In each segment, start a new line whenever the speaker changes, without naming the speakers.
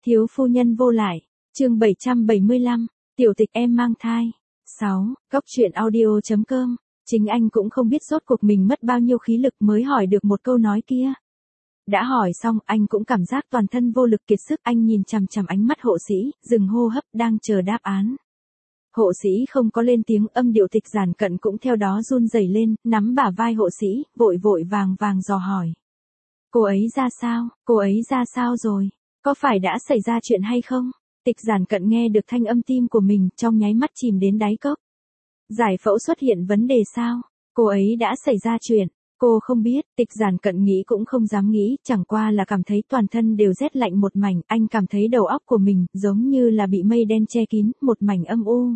Thiếu phu nhân vô lại, chương 775, tiểu tịch em mang thai. 6. Cóc truyện audio.com. Chính anh cũng không biết rốt cuộc mình mất bao nhiêu khí lực mới hỏi được một câu nói kia. Đã hỏi xong anh cũng cảm giác toàn thân vô lực kiệt sức, anh nhìn chằm chằm ánh mắt hộ sĩ, dừng hô hấp đang chờ đáp án. Hộ sĩ không có lên tiếng, âm điệu Tịch Giản Cận cũng theo đó run rẩy lên, nắm bả vai hộ sĩ, vội vội vàng vàng dò hỏi. Cô ấy ra sao, cô ấy ra sao rồi, có phải đã xảy ra chuyện hay không? Tịch Giản Cận nghe được thanh âm tim của mình trong nháy mắt chìm đến đáy cốc. Giải phẫu xuất hiện vấn đề sao? Cô ấy đã xảy ra chuyện. Cô không biết, Tịch Giản Cận nghĩ cũng không dám nghĩ, chẳng qua là cảm thấy toàn thân đều rét lạnh một mảnh, anh cảm thấy đầu óc của mình giống như là bị mây đen che kín, một mảnh âm u.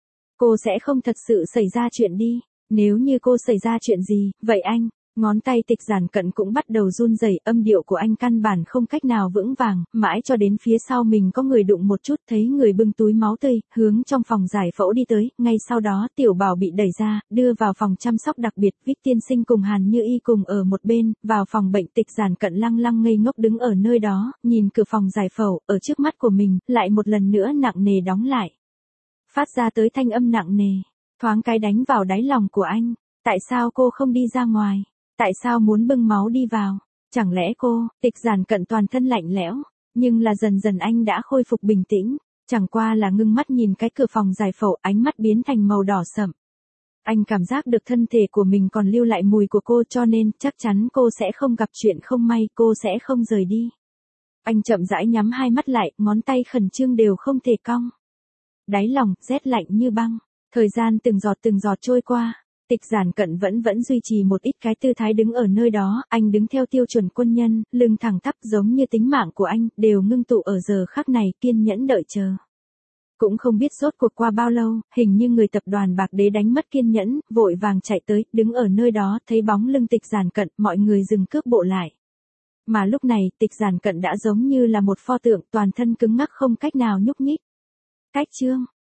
Cô sẽ không thật sự xảy ra chuyện đi, nếu như cô xảy ra chuyện gì, vậy anh, ngón tay Tịch Giản Cận cũng bắt đầu run rẩy, âm điệu của anh căn bản không cách nào vững vàng, mãi cho đến phía sau mình có người đụng một chút, thấy người bưng túi máu tươi, hướng trong phòng giải phẫu đi tới, ngay sau đó Tiểu Bảo bị đẩy ra, đưa vào phòng chăm sóc đặc biệt, Vích tiên sinh cùng Hàn Như Y cùng ở một bên, vào phòng bệnh. Tịch Giản Cận lăng lăng ngây ngốc đứng ở nơi đó, nhìn cửa phòng giải phẫu, ở trước mắt của mình, lại một lần nữa nặng nề đóng lại. Phát ra tới thanh âm nặng nề, thoáng cái đánh vào đáy lòng của anh, tại sao cô không đi ra ngoài? Tại sao muốn bưng máu đi vào? Chẳng lẽ cô? Tịch Giản Cận toàn thân lạnh lẽo, nhưng là dần dần anh đã khôi phục bình tĩnh, chẳng qua là ngưng mắt nhìn cái cửa phòng giải phẫu, ánh mắt biến thành màu đỏ sẫm. Anh cảm giác được thân thể của mình còn lưu lại mùi của cô, cho nên chắc chắn cô sẽ không gặp chuyện không may, cô sẽ không rời đi. Anh chậm rãi nhắm hai mắt lại, ngón tay khẩn trương đều không thể cong. Đáy lòng rét lạnh như băng, thời gian từng giọt trôi qua. Tịch Giản Cận vẫn duy trì một ít cái tư thái đứng ở nơi đó, anh đứng theo tiêu chuẩn quân nhân, lưng thẳng tắp giống như tính mạng của anh, đều ngưng tụ ở giờ khắc này, kiên nhẫn đợi chờ. Cũng không biết rốt cuộc qua bao lâu, hình như người tập đoàn Bạc Đế đánh mất kiên nhẫn, vội vàng chạy tới, đứng ở nơi đó, thấy bóng lưng Tịch Giản Cận, mọi người dừng cước bộ lại. Mà lúc này, Tịch Giản Cận đã giống như là một pho tượng, toàn thân cứng ngắc không cách nào nhúc nhích. Cách chương